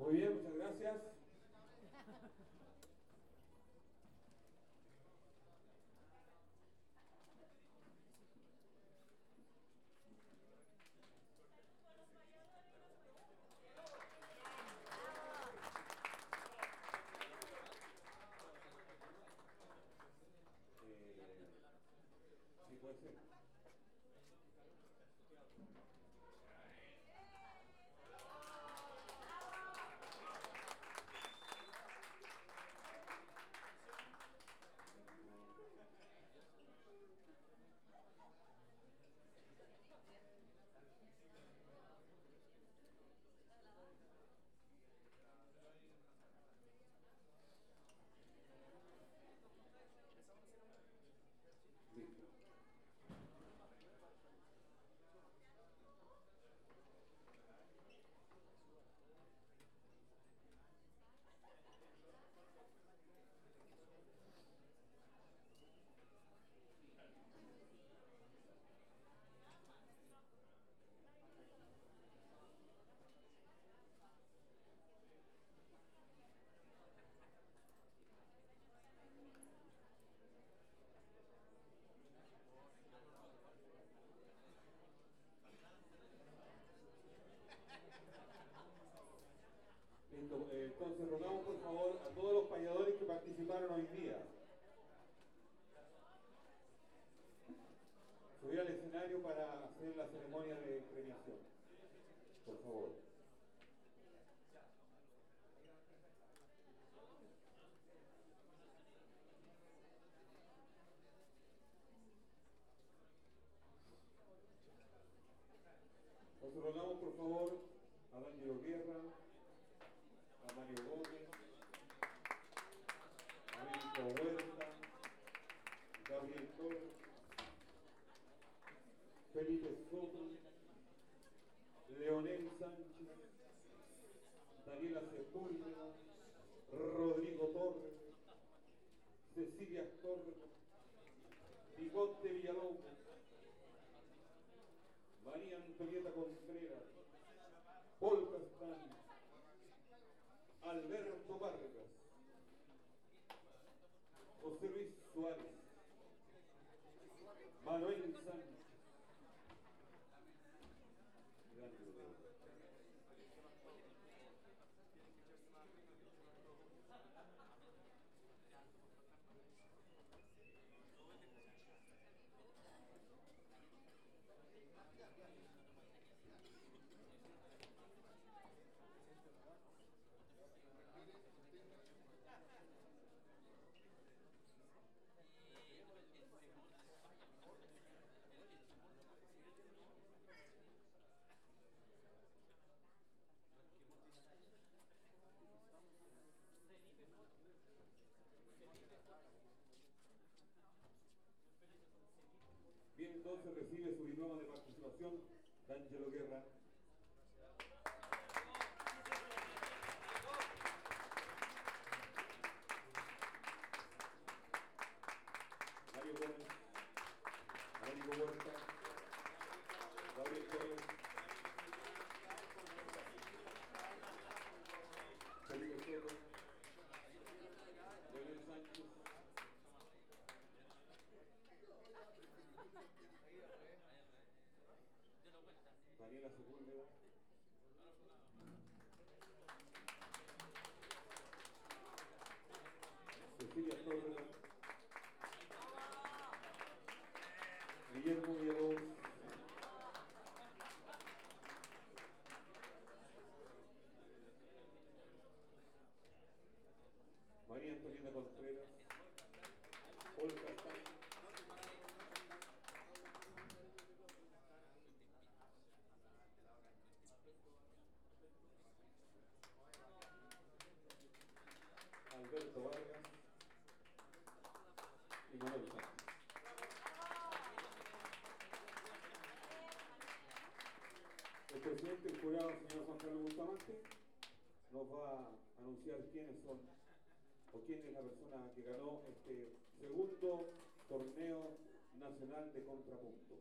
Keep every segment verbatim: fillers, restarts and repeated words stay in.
Muy bien, muchas gracias. Eh, sí, puede ser. Listo. Listo. Eh, entonces rogamos por favor a todos los payadores que participaron hoy día subir al escenario para hacer la ceremonia de premiación. Por favor. Nos rogamos por favor a D'Angelo Guerra, a Mario Gómez, a Benito Huerta, Gabriel Torres, Felipe Soto, Leonel Sánchez, Daniela Sepúlveda, Rodrigo Torres, Cecilia Torres, Bigote Villalobos, María Antonieta Contreras, Paul Castaño, Alberto Vargas, José Luis Suárez, Manuel Sánchez, Bien, entonces recibe su diploma de participación D'Angelo Guerra. Mario Gómez, Rodrigo Huerta, Gabriel Torres, Felipe Soto, Leonel Sánchez, Daniela Sepúlveda, Cecilia Torres, Guillermo Villalobos, María Antonieta Contreras, Paul Castaño, Alberto Vargas y Manuel Sánchez. El presidente del jurado, señor Juan Carlos Bustamante, nos va a anunciar quiénes son o quién es la persona que ganó este segundo torneo nacional de contrapuntos.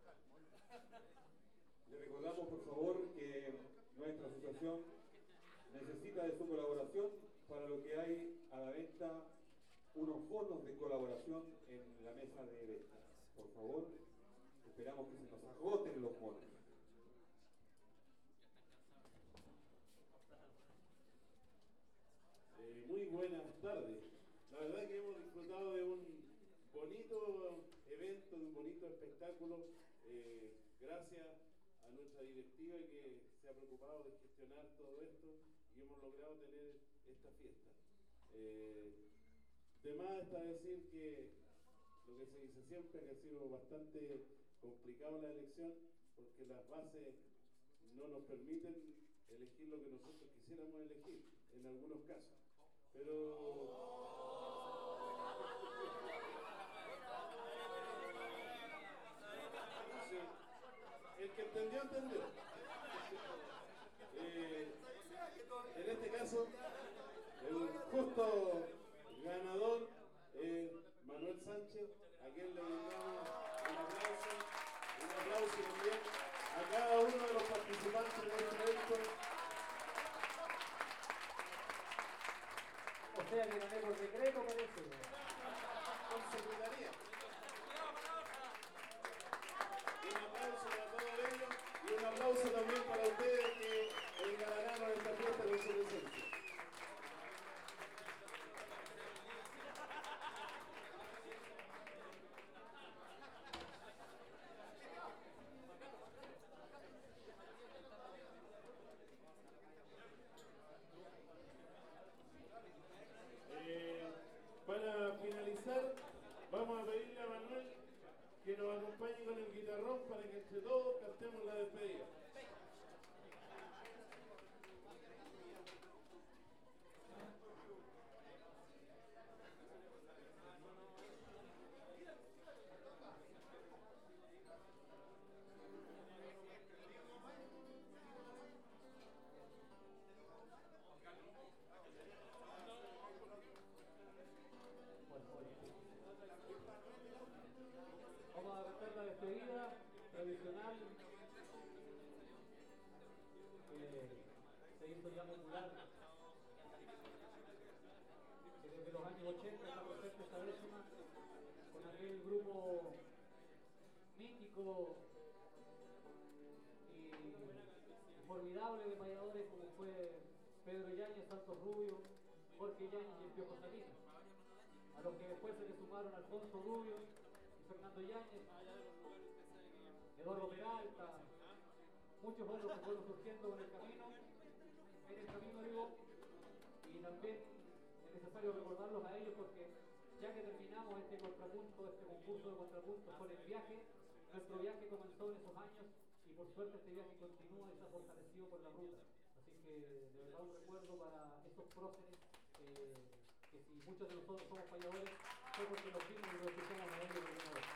Le recordamos, por favor, que nuestra asociación necesita de su colaboración, para lo que hay a la venta unos bonos de colaboración en la mesa de venta. Por favor, esperamos que se nos agoten los bonos. Eh, muy buenas tardes. La verdad que hemos disfrutado de un bonito evento, de un bonito espectáculo, eh, gracias a nuestra directiva que se ha preocupado de gestionar todo esto y hemos logrado tener esta fiesta. Eh, de más está decir que lo que se dice siempre, que ha sido bastante complicado la elección, porque las bases no nos permiten elegir lo que nosotros quisiéramos elegir, en algunos casos. Pero... Sí, el que entendió, entendió. Eh, en este caso, el justo ganador es Manuel Sánchez, a quien le brindamos un aplauso, un aplauso también a cada uno de los participantes de este evento. O sea que gané por decreto, parece. Con secretaría. Un aplauso para todos ellos y un aplauso también para ustedes que engalanaron esta fiesta con su presencia. Para finalizar, vamos a pedirle a Manuel que nos acompañe con el guitarrón para que entre todos cantemos la despedida. Vamos a cantar la despedida tradicional que se hizo ya popular, que desde los años ochenta está presente esta décima, con aquel grupo mítico y formidable de payadores como fue Pedro Yáñez, Santos Rubio, Jorge Yáñez y el Piojo Salinas, a los que después se le sumaron Alfonso Rubio, Fernando Yáñez, Eduardo Peralta, muchos otros que fueron surgiendo en el camino, en el camino digo, y también es necesario recordarlos a ellos porque ya que terminamos este contrapunto, este concurso de contrapuntos con el viaje, nuestro viaje comenzó en esos años y por suerte este viaje continúa y se ha fortalecido por la ruta. Así que de verdad un recuerdo para esos próceres, eh, que si muchos de nosotros somos payadores, fue porque los vimos y los escuchamos a ellos por primera vez.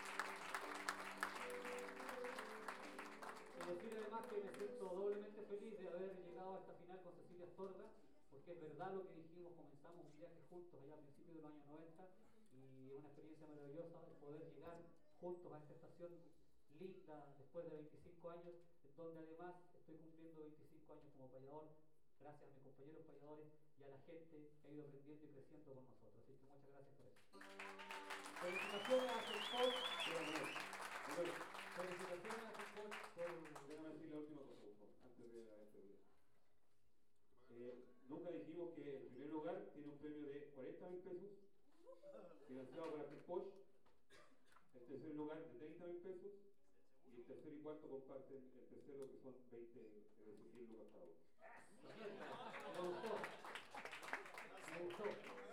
Y decir además que me siento doblemente feliz de haber llegado a esta final con Cecilia Astorga, porque es verdad lo que dijimos, comenzamos un viaje juntos allá a principios de los años noventa y es una experiencia maravillosa el poder llegar juntos a esta estación linda después de veinticinco años, donde además estoy cumpliendo veinticinco años como payador, gracias a mis compañeros payadores y a la gente que ha ido aprendiendo y creciendo con nosotros. Así que muchas gracias por eso. Felicitaciones a Senpol. Felicitaciones a Senpol por... Déjame decir la última cosa, por favor, antes de la despedida. Eh, nunca dijimos que el primer lugar tiene un premio de cuarenta mil pesos, financiado por Senpol. El tercer lugar de treinta mil pesos. Y el tercer y cuarto comparten el tercero, que son veinte, es decir, diez lucas cada uno. Me gustó. Me gustó.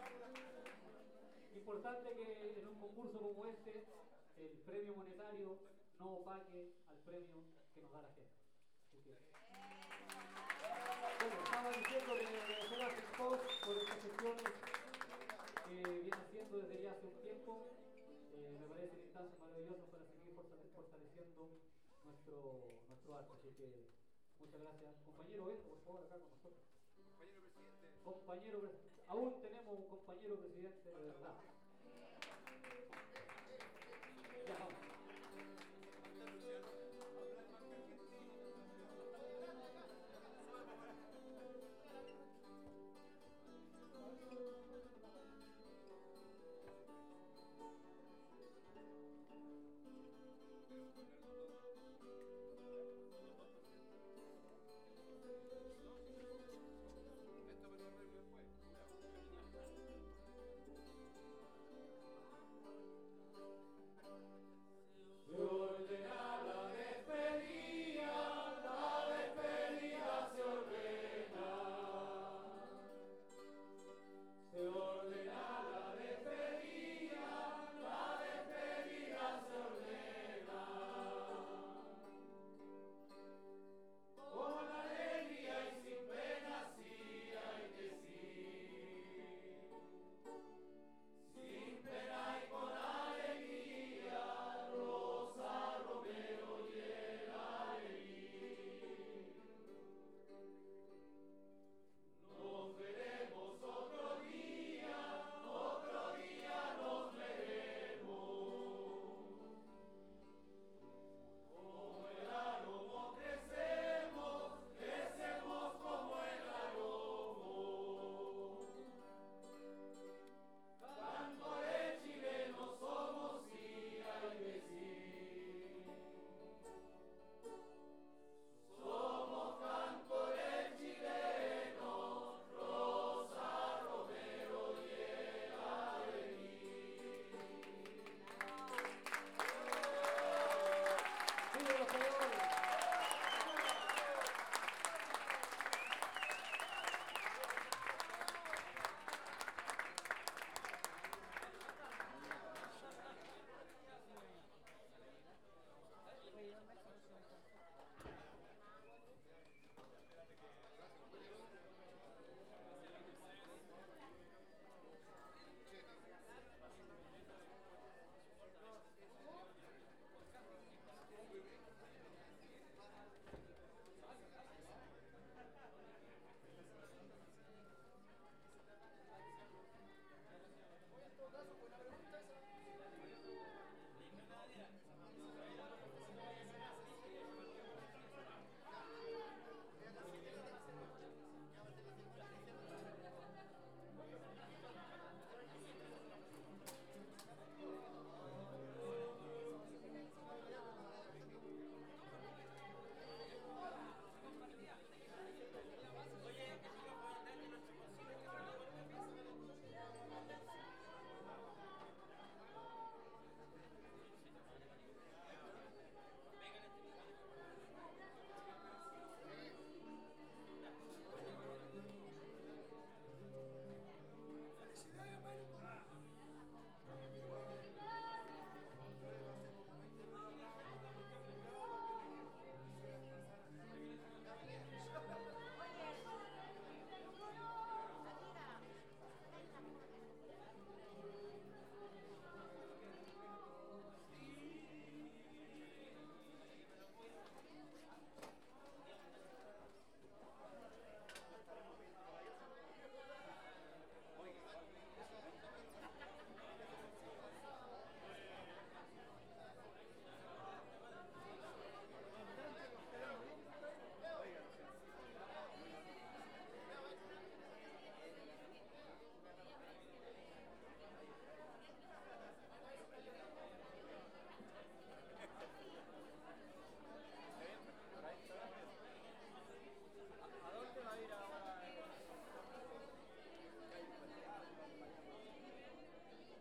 Importante que en un concurso como este el premio monetario no opaque al premio que nos da la gente. Así que... Bueno, estaba diciendo que agradecer a Senpol por estas gestiones que viene haciendo desde ya hace un tiempo. Eh, me parecen instancias maravillosas para seguir fortaleciendo nuestro, nuestro arte. Así que muchas gracias. Compañero, venga por favor acá con nosotros. Compañero presidente. Compañero presidente. Aún tenemos un compañero presidente de verdad.